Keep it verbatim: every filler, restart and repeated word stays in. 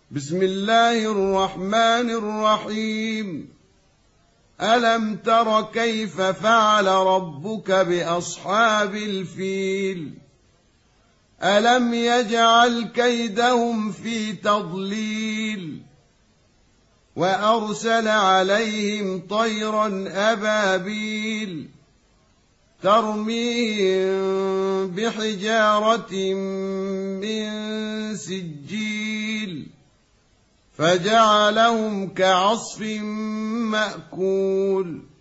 بسم الله الرحمن الرحيم. ألم تر كيف فعل ربك بأصحاب الفيل؟ ألم يجعل كيدهم في تضليل وأرسل عليهم طيرا أبابيل ترميهم بحجارة من سجيل فجعلهم كعصف مأكول.